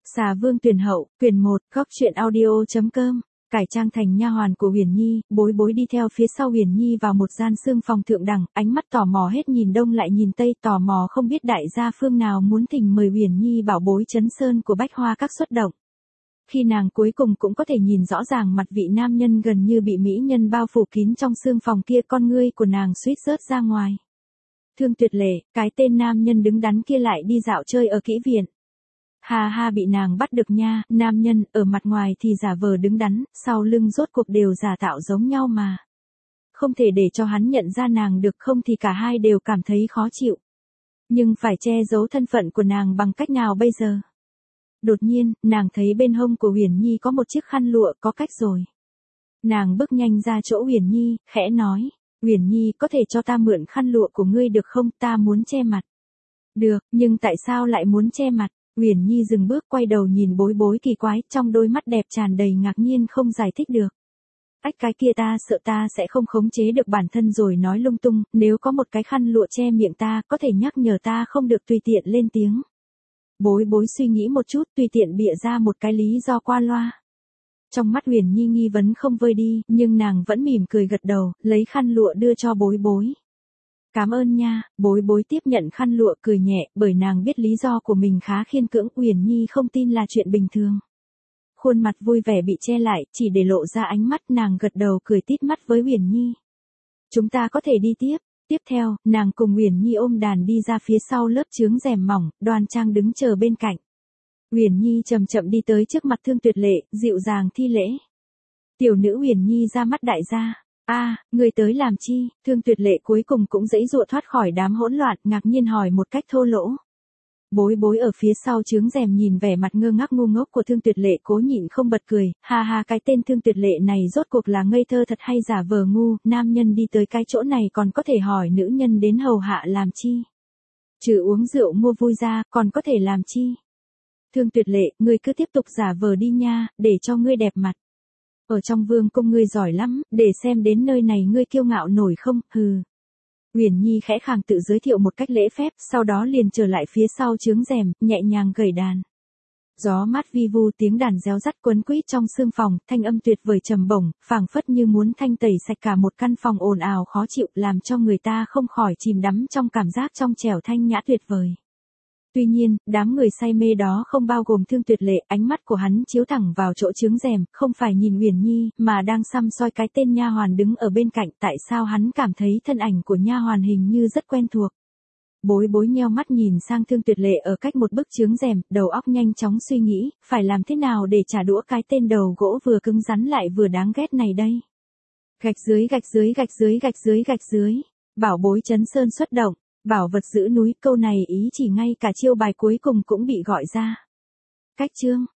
Xà Vương tuyển hậu, quyển 1, góc truyện audio.com. Cải trang thành nha hoàn của Huyền Nhi, Bối Bối đi theo phía sau Huyền Nhi vào một gian xương phòng thượng đẳng, ánh mắt tò mò hết nhìn đông lại nhìn tây, tò mò không biết đại gia phương nào muốn thỉnh mời Huyền Nhi bảo bối chấn sơn của Bách Hoa Các xuất động. Khi nàng cuối cùng cũng có thể nhìn rõ ràng mặt vị nam nhân gần như bị mỹ nhân bao phủ kín trong xương phòng kia, con ngươi của nàng suýt rớt ra ngoài. Thương Tuyệt Lệ, cái tên nam nhân đứng đắn kia lại đi dạo chơi ở kỹ viện. Ha ha, bị nàng bắt được nha, nam nhân, ở mặt ngoài thì giả vờ đứng đắn, sau lưng rốt cuộc đều giả tạo giống nhau mà. Không thể để cho hắn nhận ra nàng được, không thì cả hai đều cảm thấy khó chịu. Nhưng phải che giấu thân phận của nàng bằng cách nào bây giờ? Đột nhiên, nàng thấy bên hông của Huyền Nhi có một chiếc khăn lụa, có cách rồi. Nàng bước nhanh ra chỗ Huyền Nhi, khẽ nói, Huyền Nhi, có thể cho ta mượn khăn lụa của ngươi được không, ta muốn che mặt. Được, nhưng tại sao lại muốn che mặt? Huyền Nhi dừng bước, quay đầu nhìn Bối Bối kỳ quái, trong đôi mắt đẹp tràn đầy ngạc nhiên không giải thích được. Ách, cái kia ta sợ ta sẽ không khống chế được bản thân rồi nói lung tung, nếu có một cái khăn lụa che miệng ta, có thể nhắc nhở ta không được tùy tiện lên tiếng. Bối Bối suy nghĩ một chút, tùy tiện bịa ra một cái lý do qua loa. Trong mắt Huyền Nhi nghi vấn không vơi đi, nhưng nàng vẫn mỉm cười gật đầu, lấy khăn lụa đưa cho Bối Bối. Cảm ơn nha, Bối Bối tiếp nhận khăn lụa cười nhẹ, bởi nàng biết lý do của mình khá khiên cưỡng, Huyền Nhi không tin là chuyện bình thường. Khuôn mặt vui vẻ bị che lại, chỉ để lộ ra ánh mắt, nàng gật đầu cười tít mắt với Huyền Nhi. Chúng ta có thể đi tiếp. Tiếp theo, nàng cùng Huyền Nhi ôm đàn đi ra phía sau lớp chướng rèm mỏng, đoan trang đứng chờ bên cạnh. Huyền Nhi chậm chậm đi tới trước mặt Thương Tuyệt Lệ, dịu dàng thi lễ. Tiểu nữ Huyền Nhi ra mắt đại gia. Người tới làm chi? Thương Tuyệt Lệ cuối cùng cũng giãy giụa thoát khỏi đám hỗn loạn, ngạc nhiên hỏi một cách thô lỗ. Bối Bối ở phía sau chướng rèm nhìn vẻ mặt ngơ ngác ngu ngốc của Thương Tuyệt Lệ, cố nhịn không bật cười, ha ha, cái tên Thương Tuyệt Lệ này rốt cuộc là ngây thơ thật hay giả vờ ngu, nam nhân đi tới cái chỗ này còn có thể hỏi nữ nhân đến hầu hạ làm chi? Trừ uống rượu mua vui ra, còn có thể làm chi? Thương Tuyệt Lệ, ngươi cứ tiếp tục giả vờ đi nha, để cho ngươi đẹp mặt. Ở trong vương cung ngươi giỏi lắm, để xem đến nơi này ngươi kiêu ngạo nổi không, hừ. Huyền Nhi khẽ khàng tự giới thiệu một cách lễ phép, sau đó liền trở lại phía sau chướng rèm, nhẹ nhàng gảy đàn. Gió mát vi vu, tiếng đàn réo rắt quấn quýt trong sương phòng, thanh âm tuyệt vời trầm bổng, phảng phất như muốn thanh tẩy sạch cả một căn phòng ồn ào khó chịu, làm cho người ta không khỏi chìm đắm trong cảm giác trong trẻo thanh nhã tuyệt vời. Tuy nhiên, đám người say mê đó không bao gồm Thương Tuyệt Lệ, ánh mắt của hắn chiếu thẳng vào chỗ chướng rèm, không phải nhìn Huyền Nhi, mà đang săm soi cái tên nha hoàn đứng ở bên cạnh, tại sao hắn cảm thấy thân ảnh của nha hoàn hình như rất quen thuộc. Bối Bối nheo mắt nhìn sang Thương Tuyệt Lệ ở cách một bức chướng rèm, đầu óc nhanh chóng suy nghĩ, phải làm thế nào để trả đũa cái tên đầu gỗ vừa cứng rắn lại vừa đáng ghét này đây. Gạch dưới gạch dưới gạch dưới gạch dưới gạch dưới, bảo bối chấn sơn xuất động. Bảo vật giữ núi, câu này ý chỉ ngay cả chiêu bài cuối cùng cũng bị gọi ra. Cách chương.